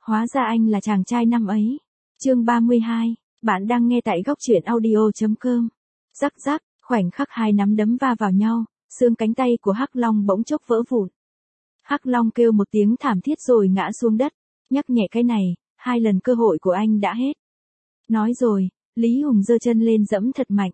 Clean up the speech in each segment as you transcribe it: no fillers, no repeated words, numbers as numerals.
Hóa ra anh là chàng trai năm ấy. Chương 32, bạn đang nghe tại góc truyện audio.com. Rắc rắc, khoảnh khắc hai nắm đấm va vào nhau, xương cánh tay của Hắc Long bỗng chốc vỡ vụn. Hắc Long kêu một tiếng thảm thiết rồi ngã xuống đất, nhắc nhẹ cái này, 2 lần cơ hội của anh đã hết. Nói rồi, Lý Hùng giơ chân lên giẫm thật mạnh.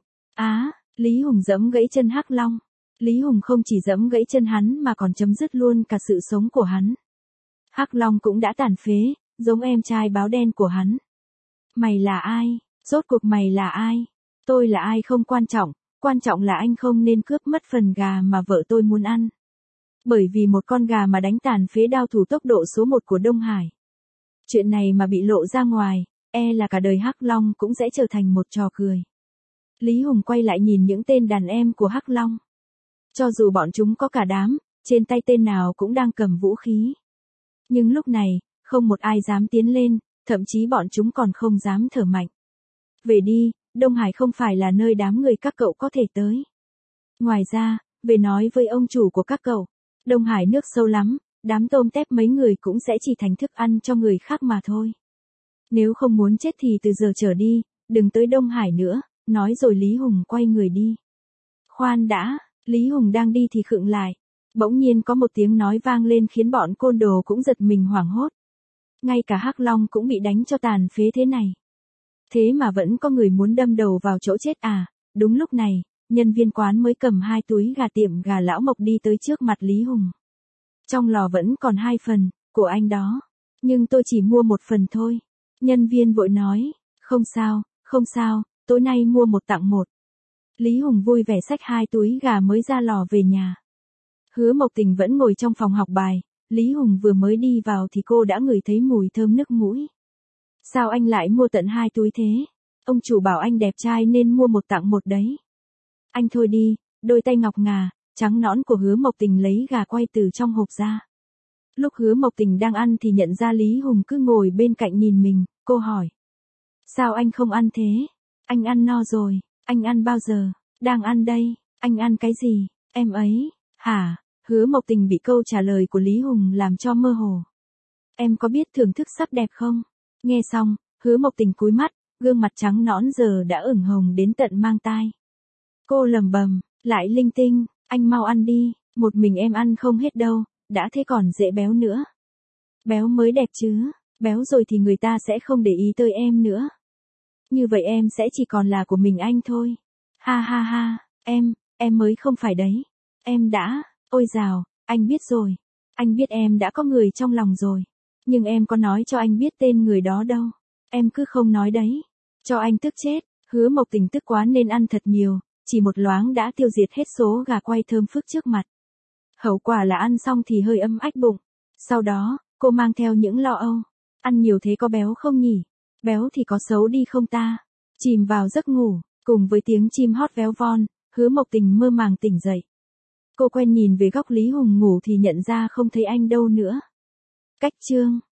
Lý Hùng giẫm gãy chân Hắc Long. Lý Hùng không chỉ giẫm gãy chân hắn mà còn chấm dứt luôn cả sự sống của hắn. Hắc Long cũng đã tàn phế, giống em trai báo đen của hắn. Mày là ai? Rốt cuộc mày là ai? Tôi là ai không quan trọng là anh không nên cướp mất phần gà mà vợ tôi muốn ăn. Bởi vì một con gà mà đánh tàn phế đao thủ tốc độ số 1 của Đông Hải. Chuyện này mà bị lộ ra ngoài, là cả đời Hắc Long cũng sẽ trở thành một trò cười. Lý Hùng quay lại nhìn những tên đàn em của Hắc Long. Cho dù bọn chúng có cả đám, trên tay tên nào cũng đang cầm vũ khí. Nhưng lúc này, không một ai dám tiến lên, thậm chí bọn chúng còn không dám thở mạnh. Về đi, Đông Hải không phải là nơi đám người các cậu có thể tới. Ngoài ra, về nói với ông chủ của các cậu, Đông Hải nước sâu lắm, đám tôm tép mấy người cũng sẽ chỉ thành thức ăn cho người khác mà thôi. Nếu không muốn chết thì từ giờ trở đi, đừng tới Đông Hải nữa, nói rồi Lý Hùng quay người đi. Khoan đã, Lý Hùng đang đi thì khựng lại. Bỗng nhiên có một tiếng nói vang lên khiến bọn côn đồ cũng giật mình hoảng hốt. Ngay cả Hắc Long cũng bị đánh cho tàn phế thế này. Thế mà vẫn có người muốn đâm đầu vào chỗ chết à? Đúng lúc này, nhân viên quán mới cầm 2 túi gà tiệm gà Lão Mộc đi tới trước mặt Lý Hùng. Trong lò vẫn còn 2 phần, của anh đó. Nhưng tôi chỉ mua 1 phần thôi. Nhân viên vội nói, không sao, tối nay mua 1 tặng 1. Lý Hùng vui vẻ xách 2 túi gà mới ra lò về nhà. Hứa Mộc Tình vẫn ngồi trong phòng học bài, Lý Hùng vừa mới đi vào thì cô đã ngửi thấy mùi thơm nức mũi. Sao anh lại mua tận 2 túi thế? Ông chủ bảo anh đẹp trai nên mua 1 tặng 1 đấy. Anh thôi đi, đôi tay ngọc ngà, trắng nõn của Hứa Mộc Tình lấy gà quay từ trong hộp ra. Lúc Hứa Mộc Tình đang ăn thì nhận ra Lý Hùng cứ ngồi bên cạnh nhìn mình, cô hỏi. Sao anh không ăn thế? Anh ăn no rồi, anh ăn bao giờ? Đang ăn đây, anh ăn cái gì? Em ấy, hả? Hứa Mộc Tình bị câu trả lời của Lý Hùng làm cho mơ hồ. Em có biết thưởng thức sắc đẹp không? Nghe xong, Hứa Mộc Tình cúi mắt, gương mặt trắng nõn giờ đã ửng hồng đến tận mang tai. Cô lẩm bẩm, lại linh tinh, anh mau ăn đi, một mình em ăn không hết đâu, đã thế còn dễ béo nữa. Béo mới đẹp chứ, béo rồi thì người ta sẽ không để ý tới em nữa. Như vậy em sẽ chỉ còn là của mình anh thôi. Ha ha ha, em mới không phải đấy. Em đã, ôi dào, anh biết rồi. Anh biết em đã có người trong lòng rồi. Nhưng em có nói cho anh biết tên người đó đâu. Em cứ không nói đấy. Cho anh tức chết. Hứa Mộc Tình tức quá nên ăn thật nhiều. Chỉ một loáng đã tiêu diệt hết số gà quay thơm phức trước mặt. Hậu quả là ăn xong thì hơi ấm ách bụng. Sau đó, cô mang theo những lo âu. Ăn nhiều thế có béo không nhỉ? Béo thì có xấu đi không ta? Chìm vào giấc ngủ, cùng với tiếng chim hót véo von, Hứa Mộc Tình mơ màng tỉnh dậy. Cô quen nhìn về góc Lý Hùng ngủ thì nhận ra không thấy anh đâu nữa. Cách chương